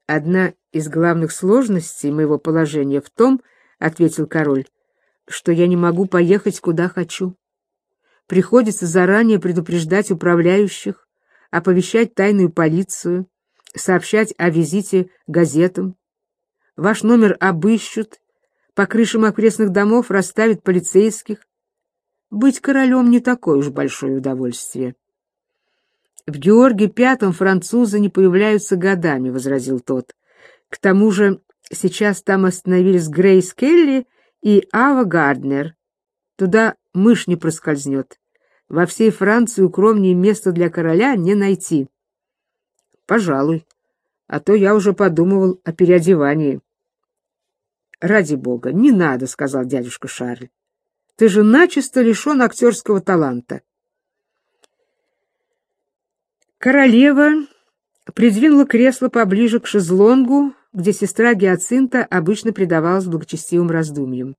Одна из главных сложностей моего положения в том, — ответил король, — что я не могу поехать, куда хочу. Приходится заранее предупреждать управляющих, оповещать тайную полицию, сообщать о визите газетам. Ваш номер обыщут, по крышам окрестных домов расставят полицейских. Быть королем не такое уж большое удовольствие. — В Георге V французы не появляются годами, — возразил тот. — К тому же сейчас там остановились Грейс Келли и Ава Гарднер. Туда мышь не проскользнет. Во всей Франции укромнее места для короля не найти. — Пожалуй, а то я уже подумывал о переодевании. — Ради бога, не надо, — сказал дядюшка Шарль. — Ты же начисто лишен актерского таланта. Королева придвинула кресло поближе к шезлонгу, где сестра Гиацинта обычно предавалась благочестивым раздумьям.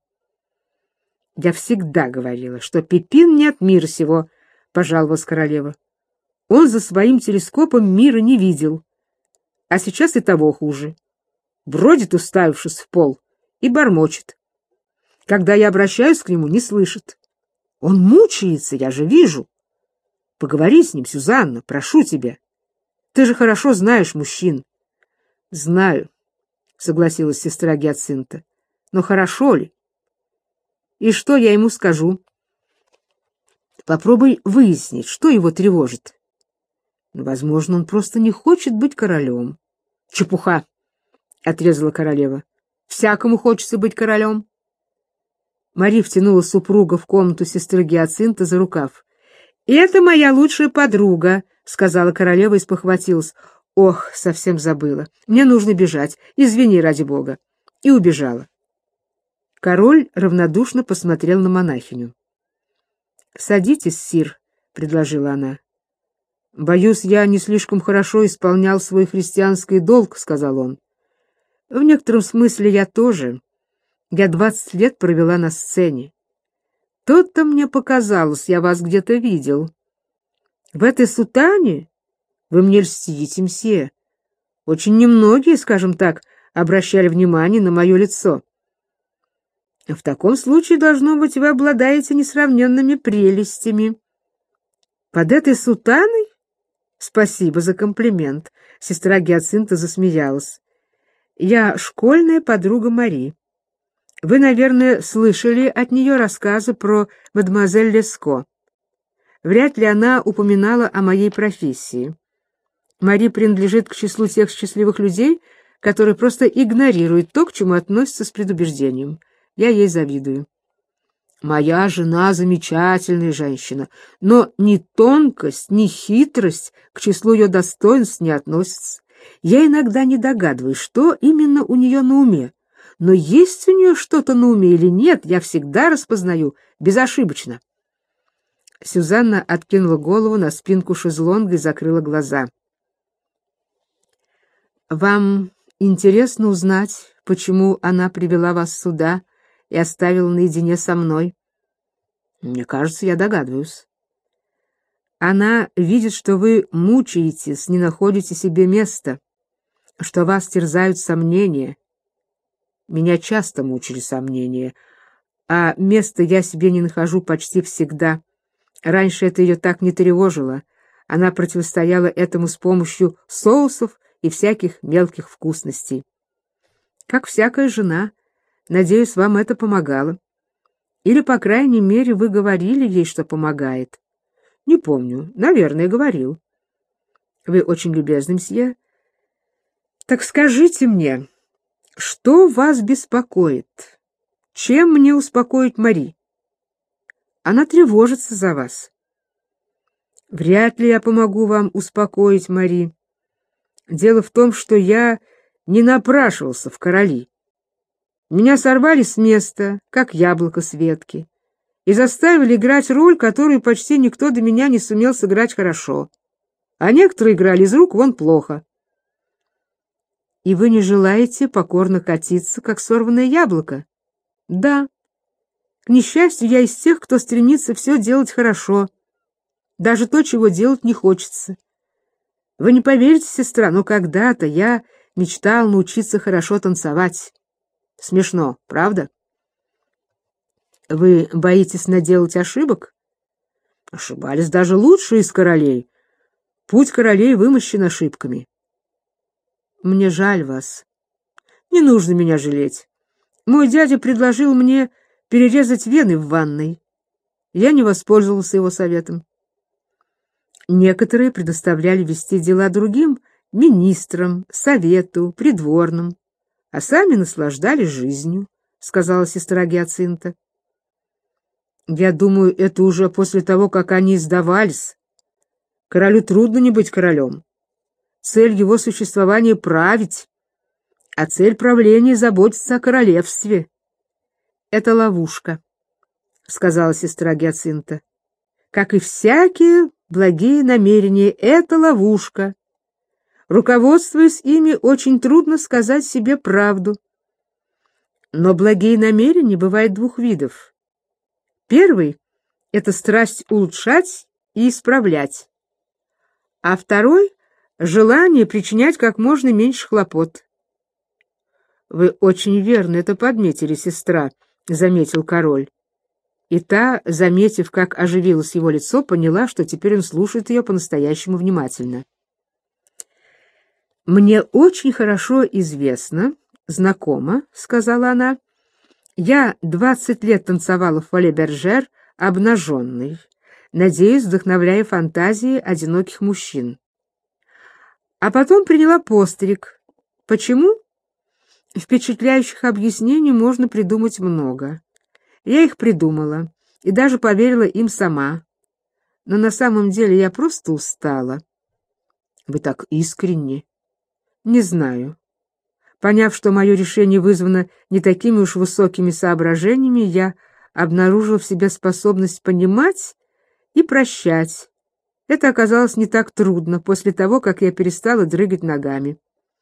«Я всегда говорила, что Пипин не от мира сего», — пожаловалась королева. «Он за своим телескопом мира не видел. А сейчас и того хуже. Бродит, уставившись в пол, и бормочет. Когда я обращаюсь к нему, не слышит. Он мучается, я же вижу. Поговори с ним, Сюзанна, прошу тебя. Ты же хорошо знаешь мужчин». «Знаю», — согласилась сестра Гиацинта. «Но хорошо ли? И что я ему скажу?» «Попробуй выяснить, что его тревожит». «Возможно, он просто не хочет быть королем». «Чепуха», — отрезала королева. «Всякому хочется быть королем». Мари втянула супруга в комнату сестры Гиацинта за рукав. «Это моя лучшая подруга», — сказала королева и спохватилась. «Ох, совсем забыла. Мне нужно бежать. Извини, ради бога». И убежала. Король равнодушно посмотрел на монахиню. «Садитесь, сир», — предложила она. «Боюсь, я не слишком хорошо исполнял свой христианский долг», — сказал он. «В некотором смысле я тоже. Я 20 лет провела на сцене. То-то мне показалось, я вас где-то видел. В этой сутане? Вы мне льстите, мсье. Очень немногие, скажем так, обращали внимание на мое лицо. В таком случае, должно быть, вы обладаете несравненными прелестями. Под этой сутаной? Спасибо за комплимент. Сестра Гиацинта засмеялась. Я школьная подруга Мари. Вы, наверное, слышали от нее рассказы про мадемуазель Леско. Вряд ли она упоминала о моей профессии. Мари принадлежит к числу тех счастливых людей, которые просто игнорируют то, к чему относятся с предубеждением. Я ей завидую. Моя жена замечательная женщина, но ни тонкость, ни хитрость к числу ее достоинств не относятся. Я иногда не догадываюсь, что именно у нее на уме. Но есть у нее что-то на уме или нет, я всегда распознаю, безошибочно. Сюзанна откинула голову на спинку шезлонга и закрыла глаза. «Вам интересно узнать, почему она привела вас сюда и оставила наедине со мной?» «Мне кажется, я догадываюсь». «Она видит, что вы мучаетесь, не находите себе места, что вас терзают сомнения. Меня часто мучили сомнения, а места я себе не нахожу почти всегда. Раньше это ее так не тревожило. Она противостояла этому с помощью соусов и всяких мелких вкусностей. Как всякая жена, надеюсь, вам это помогало. Или, по крайней мере, вы говорили ей, что помогает. Не помню, наверное, говорил. Вы очень любезны, мсье. Так скажите мне, что вас беспокоит? Чем мне успокоить Мари? Она тревожится за вас. Вряд ли я помогу вам успокоить Мари. Дело в том, что я не напрашивался в короли. Меня сорвали с места, как яблоко с ветки, и заставили играть роль, которую почти никто до меня не сумел сыграть хорошо, а некоторые играли из рук вон плохо. И вы не желаете покорно катиться, как сорванное яблоко? Да. К несчастью, я из тех, кто стремится все делать хорошо, даже то, чего делать не хочется. Вы не поверите, сестра, но когда-то я мечтал научиться хорошо танцевать. Смешно, правда? Вы боитесь наделать ошибок? Ошибались даже лучшие из королей. Путь королей вымощен ошибками. Мне жаль вас. Не нужно меня жалеть. Мой дядя предложил мне перерезать вены в ванной. Я не воспользовался его советом. Некоторые предоставляли вести дела другим, министрам, совету, придворным, а сами наслаждались жизнью, сказала сестра Гиацинта. Я думаю, это уже после того, как они сдавались. Королю трудно не быть королем. Цель его существования — править, а цель правления — заботиться о королевстве. Это ловушка, сказала сестра Гиацинта. Как и всякие благие намерения, это ловушка. Руководствуясь ими, очень трудно сказать себе правду. Но благие намерения бывают двух видов. Первый — это страсть улучшать и исправлять, а второй — желание причинять как можно меньше хлопот. — Вы очень верно это подметили, сестра, — заметил король. И та, заметив, как оживилось его лицо, поняла, что теперь он слушает ее по-настоящему внимательно. «Мне очень хорошо известно, знакомо, — сказала она, — я 20 лет танцевала в Фоле-Бержер обнаженной, надеюсь, вдохновляя фантазии одиноких мужчин. А потом приняла постриг. Почему? Впечатляющих объяснений можно придумать много. Я их придумала и даже поверила им сама. Но на самом деле я просто устала. Вы так искренни. Не знаю. Поняв, что мое решение вызвано не такими уж высокими соображениями, я обнаружила в себе способность понимать и прощать. Это оказалось не так трудно после того, как я перестала дрыгать ногами.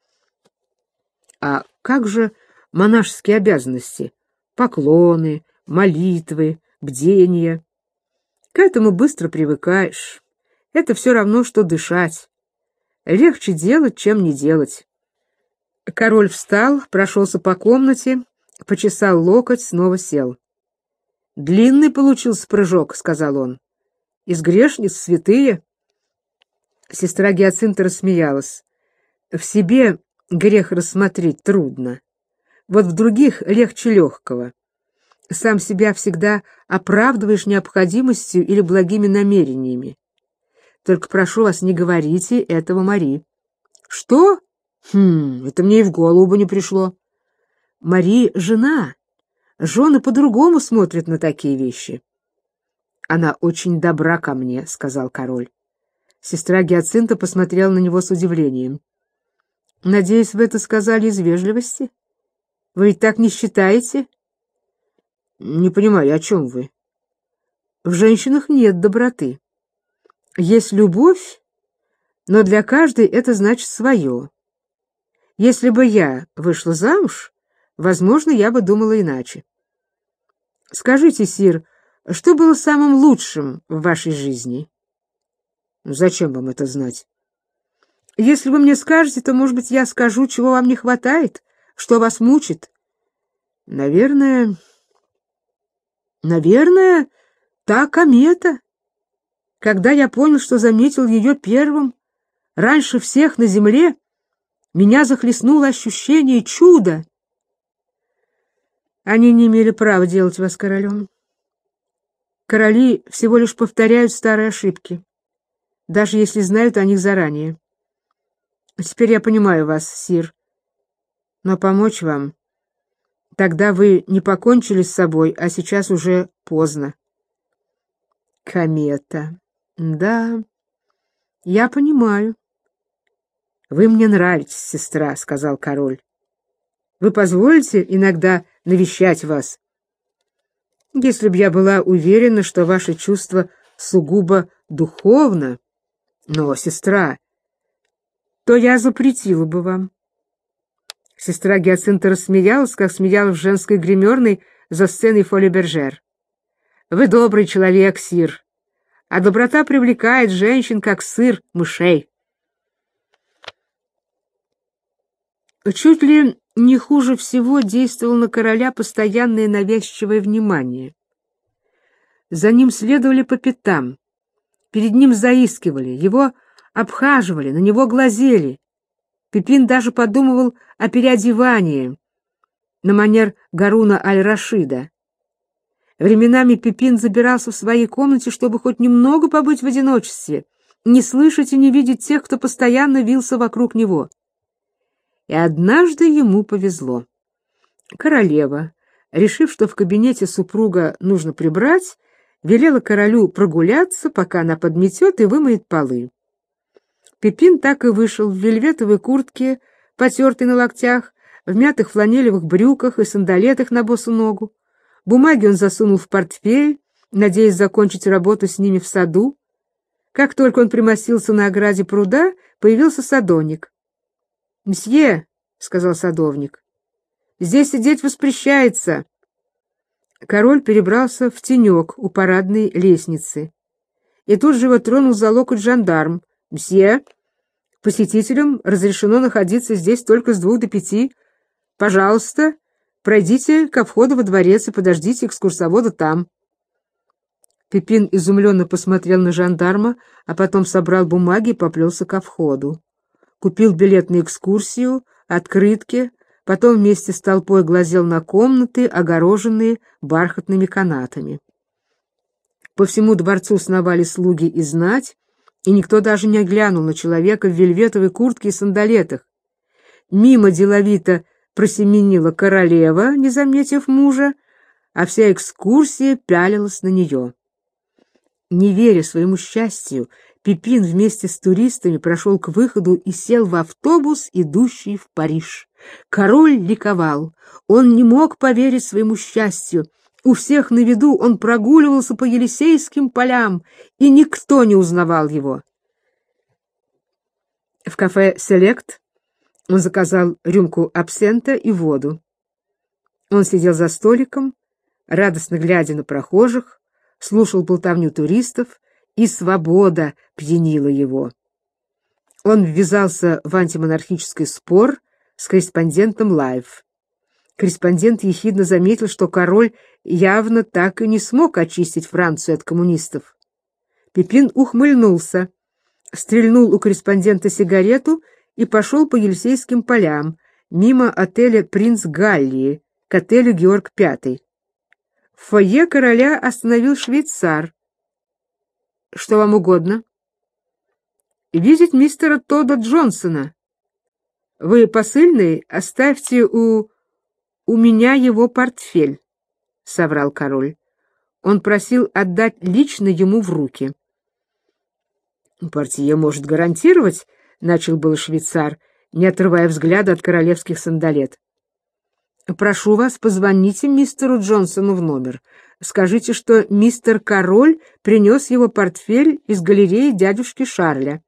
А как же монашеские обязанности? Поклоны, молитвы, бдения. К этому быстро привыкаешь. Это все равно, что дышать. Легче делать, чем не делать. Король встал, прошелся по комнате, почесал локоть, снова сел. «Длинный получился прыжок», — сказал он. «Из грешниц святые». Сестра Гиацинта рассмеялась. «В себе грех рассмотреть трудно. Вот в других легче легкого. Сам себя всегда оправдываешь необходимостью или благими намерениями. Только прошу вас, не говорите этого Мари». «Что? Это мне и в голову бы не пришло». «Мари — жена. Жены по-другому смотрят на такие вещи». «Она очень добра ко мне», — сказал король. Сестра Гиацинта посмотрела на него с удивлением. «Надеюсь, вы это сказали из вежливости? Вы ведь так не считаете?» «Не понимаю, о чем вы?» «В женщинах нет доброты. Есть любовь, но для каждой это значит свое. Если бы я вышла замуж, возможно, я бы думала иначе. Скажите, сир, что было самым лучшим в вашей жизни?» «Зачем вам это знать?» «Если вы мне скажете, то, может быть, я скажу, чего вам не хватает, что вас мучит». Наверное, та комета. Когда я понял, что заметил ее первым, раньше всех на земле, меня захлестнуло ощущение чуда. Они не имели права делать вас королем. Короли всего лишь повторяют старые ошибки, даже если знают о них заранее. Теперь я понимаю вас, сир, но помочь вам... Тогда вы не покончили с собой, а сейчас уже поздно. Комета. Да, я понимаю. Вы мне нравитесь, сестра, сказал король. Вы позволите иногда навещать вас? Если б я была уверена, что ваше чувство сугубо духовно, но, сестра, то я запретила бы вам. Сестра Гиацинта рассмеялась, как смеялась в женской гримерной за сценой Фоле-Бержер. «Вы добрый человек, сир, а доброта привлекает женщин, как сыр мышей». Чуть ли не хуже всего действовало на короля постоянное навязчивое внимание. За ним следовали по пятам, перед ним заискивали, его обхаживали, на него глазели. Пипин даже подумывал о переодевании на манер Гаруна аль-Рашида. Временами Пипин забирался в своей комнате, чтобы хоть немного побыть в одиночестве, не слышать и не видеть тех, кто постоянно вился вокруг него. И однажды ему повезло. Королева, решив, что в кабинете супруга нужно прибрать, велела королю прогуляться, пока она подметет и вымоет полы. Пипин так и вышел в вельветовой куртке, потертой на локтях, в мятых фланелевых брюках и сандалетах на босу ногу. Бумаги он засунул в портфель, надеясь закончить работу с ними в саду. Как только он примостился на ограде пруда, появился садовник. «Мсье», — сказал садовник, — «здесь сидеть воспрещается». Король перебрался в тенек у парадной лестницы. И тут же его тронул за локоть жандарм. «Мсье, посетителям разрешено находиться здесь только с 2 до 5. Пожалуйста, пройдите ко входу во дворец и подождите экскурсовода там». Пипин изумленно посмотрел на жандарма, а потом собрал бумаги и поплелся ко входу. Купил билет на экскурсию, открытки, потом вместе с толпой глазел на комнаты, огороженные бархатными канатами. По всему дворцу сновали слуги и знать, и никто даже не глянул на человека в вельветовой куртке и сандалетах. Мимо деловито просеменила королева, не заметив мужа, а вся экскурсия пялилась на нее. Не веря своему счастью, Пипин вместе с туристами прошел к выходу и сел в автобус, идущий в Париж. Король ликовал. Он не мог поверить своему счастью. У всех на виду он прогуливался по Елисейским полям, и никто не узнавал его. В кафе «Селект» он заказал рюмку абсента и воду. Он сидел за столиком, радостно глядя на прохожих, слушал болтовню туристов, и свобода пьянила его. Он ввязался в антимонархический спор с корреспондентом Лайв. Корреспондент ехидно заметил, что король явно так и не смог очистить Францию от коммунистов. Пипин ухмыльнулся, стрельнул у корреспондента сигарету и пошел по Елисейским полям, мимо отеля «Принц Галлии» к отелю «Георг V». В фойе короля остановил швейцар. «Что вам угодно?» «Видеть мистера Тодда Джонсона». «Вы посыльный? Оставьте у меня его портфель», — соврал король. Он просил отдать лично ему в руки. «Портье может гарантировать», — начал был швейцар, не отрывая взгляда от королевских сандалет. «Прошу вас, позвоните мистеру Джонсону в номер. Скажите, что мистер Король принес его портфель из галереи дядюшки Шарля».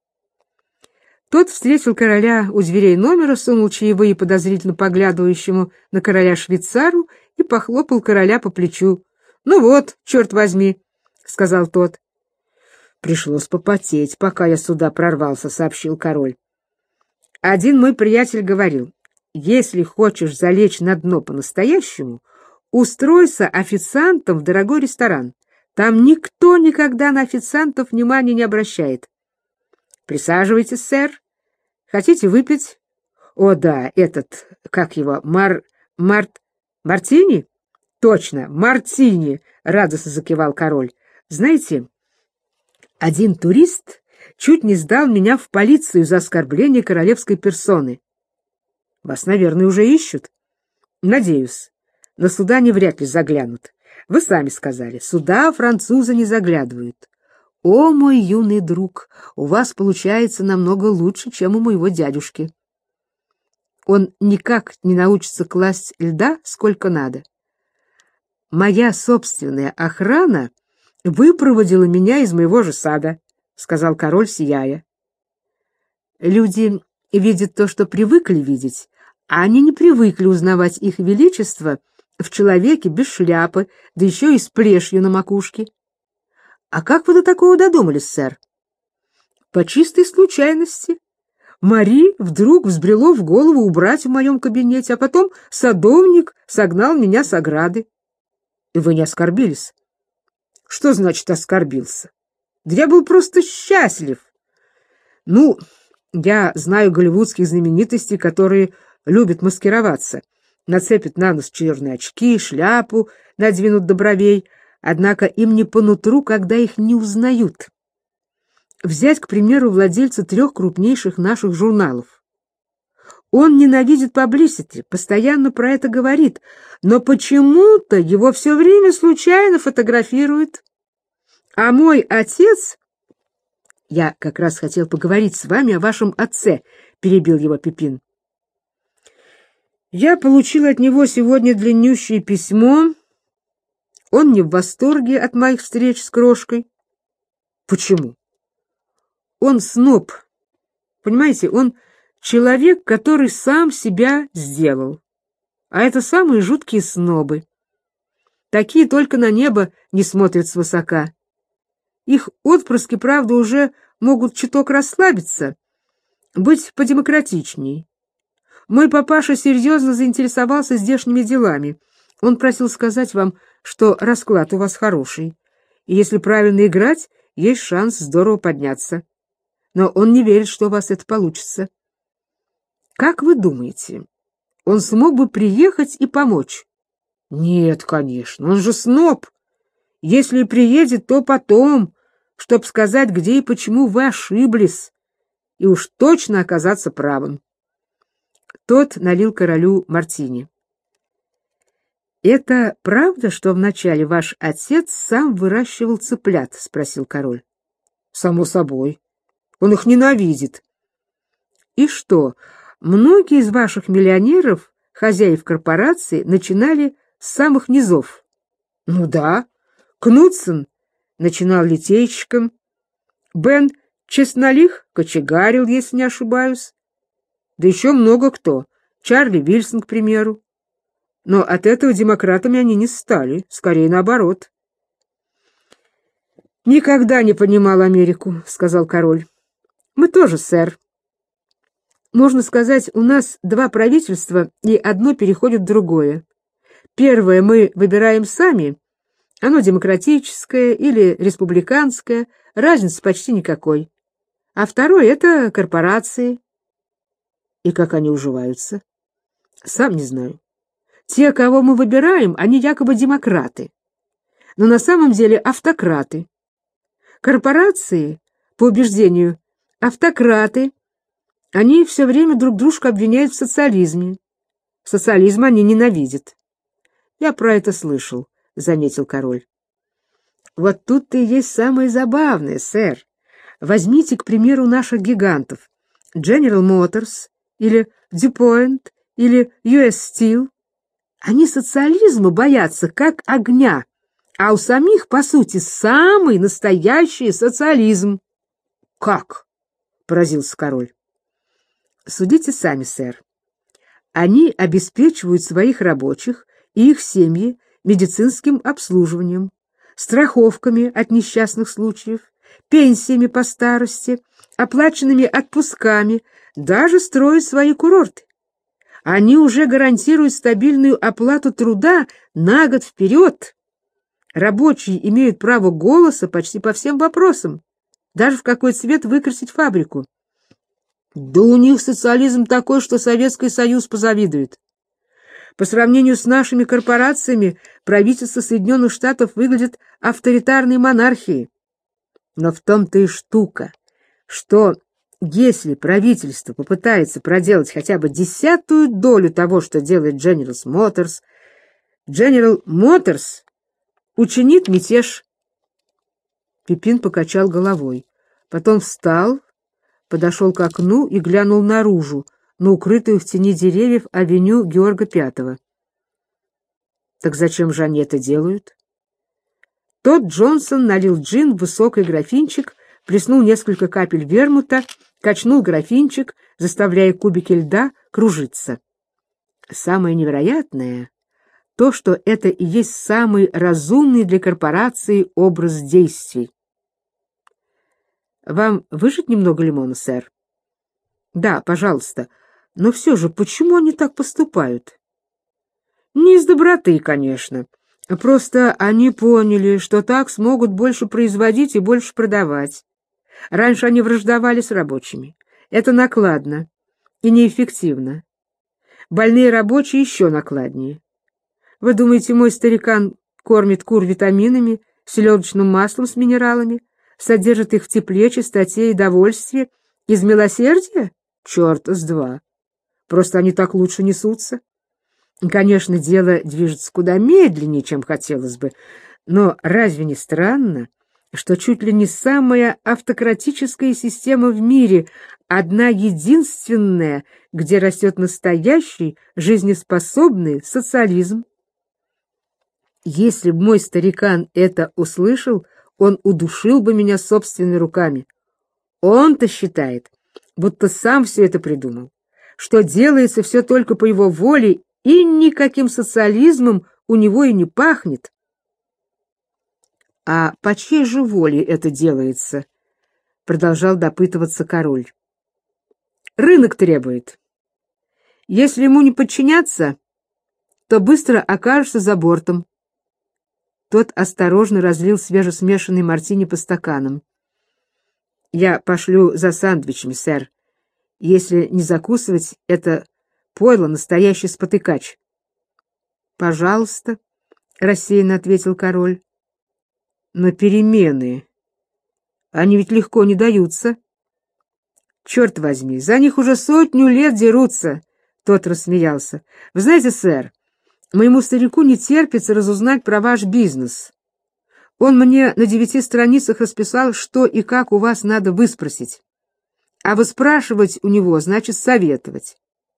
Тот встретил короля у дверей номера, сунул чаевые подозрительно поглядывающему на короля швейцару и похлопал короля по плечу. «Ну вот, черт возьми», — сказал тот. «Пришлось попотеть, пока я сюда прорвался», — сообщил король. «Один мой приятель говорил, если хочешь залечь на дно по-настоящему, устройся официантом в дорогой ресторан. Там никто никогда на официантов внимания не обращает. Присаживайтесь, сэр. Хотите выпить? О, да, этот, как его, Мартини? Точно, Мартини, радостно закивал король. Знаете, один турист чуть не сдал меня в полицию за оскорбление королевской персоны. Вас, наверное, уже ищут. Надеюсь. На суда они вряд ли заглянут. Вы сами сказали, сюда французы не заглядывают. О, мой юный друг, у вас получается намного лучше, чем у моего дядюшки. Он никак не научится класть льда сколько надо. Моя собственная охрана выпроводила меня из моего же сада, сказал король, сияя. Люди видят то, что привыкли видеть, а они не привыкли узнавать их величество в человеке без шляпы, да еще и с плешью на макушке. А как вы до такого додумались, сэр? По чистой случайности. Мари вдруг взбрело в голову убрать в моем кабинете, а потом садовник согнал меня с ограды. И вы не оскорбились? Что значит оскорбился? Да я был просто счастлив. Ну, я знаю голливудских знаменитостей, которые любят маскироваться. Нацепят на нос черные очки, шляпу надвинут до бровей, однако им не по нутру, когда их не узнают. Взять, к примеру, владельца 3 крупнейших наших журналов. Он ненавидит паблисити, постоянно про это говорит, но почему-то его все время случайно фотографируют. А мой отец... Я как раз хотел поговорить с вами о вашем отце, перебил его Пипин. Я получил от него сегодня длиннющее письмо. Он не в восторге от моих встреч с крошкой. Почему? Он сноб. Понимаете, он человек, который сам себя сделал. А это самые жуткие снобы. Такие только на небо не смотрят свысока. Их отпрыски, правда, уже могут чуток расслабиться, быть подемократичней. Мой папаша серьезно заинтересовался здешними делами. Он просил сказать вам, что расклад у вас хороший, и если правильно играть, есть шанс здорово подняться. Но он не верит, что у вас это получится. Как вы думаете, он смог бы приехать и помочь? Нет, конечно, он же сноб. Если и приедет, то потом, чтоб сказать, где и почему вы ошиблись, и уж точно оказаться правым. Тот налил королю мартини. «Это правда, что вначале ваш отец сам выращивал цыплят?» — спросил король. «Само собой. Он их ненавидит». «И что, многие из ваших миллионеров, хозяев корпораций, начинали с самых низов?» «Ну да. Кнутсон начинал литейщиком. Бен Честнолих кочегарил, если не ошибаюсь. Да еще много кто. Чарли Вильсон, к примеру. Но от этого демократами они не стали, скорее наоборот». «Никогда не понимал Америку», — сказал король. «Мы тоже, сэр. Можно сказать, у нас 2 правительства, и одно переходит в другое. Первое мы выбираем сами. Оно демократическое или республиканское, разницы почти никакой. А второе — это корпорации». «И как они уживаются?» «Сам не знаю. Те, кого мы выбираем, они якобы демократы, но на самом деле автократы. Корпорации, по убеждению, автократы. Они все время друг дружку обвиняют в социализме. Социализм они ненавидят». «Я про это слышал», — заметил король. «Вот тут-то и есть самое забавное, сэр. Возьмите, к примеру, наших гигантов. General Motors или DuPont или US Steel. Они социализма боятся как огня, а у самих, по сути, самый настоящий социализм». «Как?» — поразился король. «Судите сами, сэр. Они обеспечивают своих рабочих и их семьи медицинским обслуживанием, страховками от несчастных случаев, пенсиями по старости, оплаченными отпусками, даже строят свои курорты. Они уже гарантируют стабильную оплату труда на год вперед. Рабочие имеют право голоса почти по всем вопросам, даже в какой цвет выкрасить фабрику. Да у них социализм такой, что Советский Союз позавидует. По сравнению с нашими корпорациями, правительство Соединенных Штатов выглядит авторитарной монархией. Но в том-то и штука, что если правительство попытается проделать хотя бы 10-ую долю того, что делает General Motors учинит мятеж. Пипин покачал головой, потом встал, подошел к окну и глянул наружу, на укрытую в тени деревьев авеню Георга V. Так зачем же они это делают? Тот Джонсон налил джин в высокий графинчик, плеснул несколько капель вермута, качнул графинчик, заставляя кубики льда кружиться. Самое невероятное — то, что это и есть самый разумный для корпорации образ действий. «Вам выжать немного лимона, сэр?» Да, пожалуйста. Но все же, почему они так поступают? Не из доброты, конечно. Просто они поняли, что так смогут больше производить и больше продавать. Раньше они враждовали с рабочими. Это накладно и неэффективно. Больные рабочие еще накладнее. Вы думаете, мой старикан кормит кур витаминами, селедочным маслом с минералами, содержит их в тепле, чистоте и довольстве из милосердия? Черт с два. Просто они так лучше несутся. Конечно, дело движется куда медленнее, чем хотелось бы, но разве не странно, что чуть ли не самая автократическая система в мире, одна единственная, где растет настоящий, жизнеспособный социализм? Если бы мой старикан это услышал, он удушил бы меня собственными руками. Он-то считает, будто сам все это придумал, что делается все только по его воле, и никаким социализмом у него и не пахнет. А по чьей же воле это делается? Продолжал допытываться король. Рынок требует. Если ему не подчиняться, то быстро окажешься за бортом. Тот осторожно разлил свежесмешанный мартини по стаканам. Я пошлю за сэндвичами, сэр. Если не закусывать, это пойло настоящий спотыкач. Пожалуйста, рассеянно ответил король. Но перемены, они ведь легко не даются. Черт возьми, за них уже 100 лет дерутся. Тот рассмеялся. Вы знаете, сэр, моему старику не терпится разузнать про ваш бизнес. Он мне на 9 страницах расписал, что и как у вас надо выспросить. А выспрашивать у него значит советовать.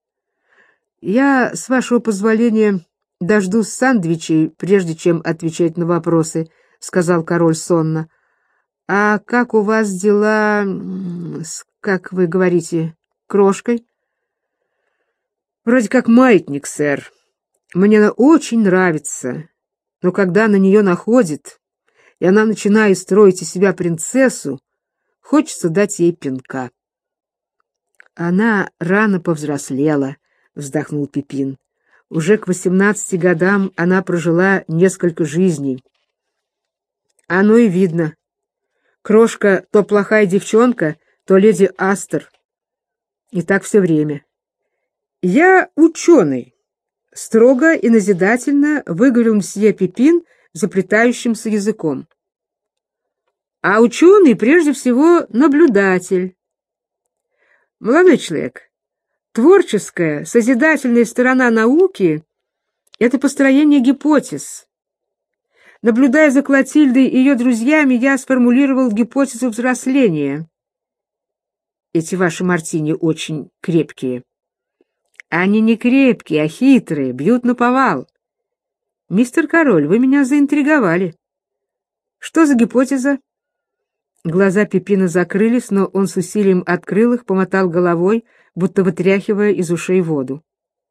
Я, с вашего позволения, дождусь сэндвичей, прежде чем отвечать на вопросы, сказал король сонно. А как у вас дела с, как вы говорите, крошкой? Вроде как маятник, сэр. Мне она очень нравится, но когда на нее находит, и она начинает строить из себя принцессу, хочется дать ей пинка. Она рано повзрослела, вздохнул Пипин. Уже к 18 годам она прожила несколько жизней. Оно и видно. Крошка то плохая девчонка, то леди Астер. И так все время. Я ученый. Строго и назидательно выговорил мсье Пипин заплетающимся языком. А ученый прежде всего наблюдатель. Молодой человек, творческая, созидательная сторона науки — это построение гипотез. Наблюдая за Клотильдой и ее друзьями, я сформулировал гипотезу взросления. Эти ваши мартини очень крепкие. Они не крепкие, а хитрые, бьют наповал. Мистер Король, вы меня заинтриговали. Что за гипотеза? Глаза Пипина закрылись, но он с усилием открыл их, помотал головой, будто вытряхивая из ушей воду.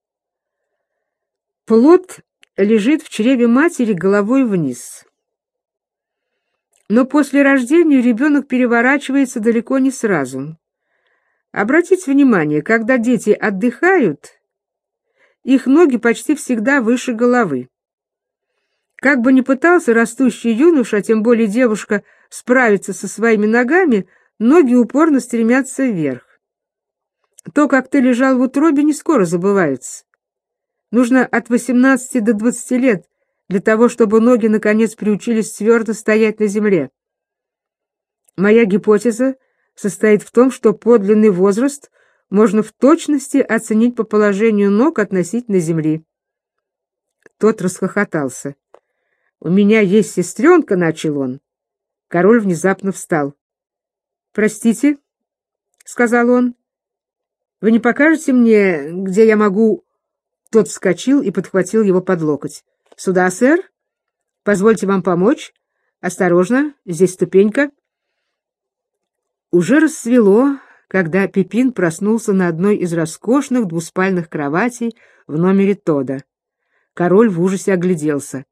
Плод лежит в чреве матери головой вниз. Но после рождения ребенок переворачивается далеко не сразу. Обратите внимание, когда дети отдыхают, их ноги почти всегда выше головы. Как бы ни пытался растущий юноша, а тем более девушка, справиться со своими ногами, ноги упорно стремятся вверх. То, как ты лежал в утробе, не скоро забывается. Нужно от 18 до 20 лет для того, чтобы ноги наконец приучились твердо стоять на земле. Моя гипотеза состоит в том, что подлинный возраст можно в точности оценить по положению ног относительно земли. Тот расхохотался. «У меня есть сестренка», — начал он. Король внезапно встал. «Простите», — сказал он, — «вы не покажете мне, где я могу...» Тот вскочил и подхватил его под локоть. «Сюда, сэр? Позвольте вам помочь. Осторожно, здесь ступенька». Уже рассвело, когда Пипин проснулся на одной из роскошных двуспальных кроватей в номере Тодда. Король в ужасе огляделся.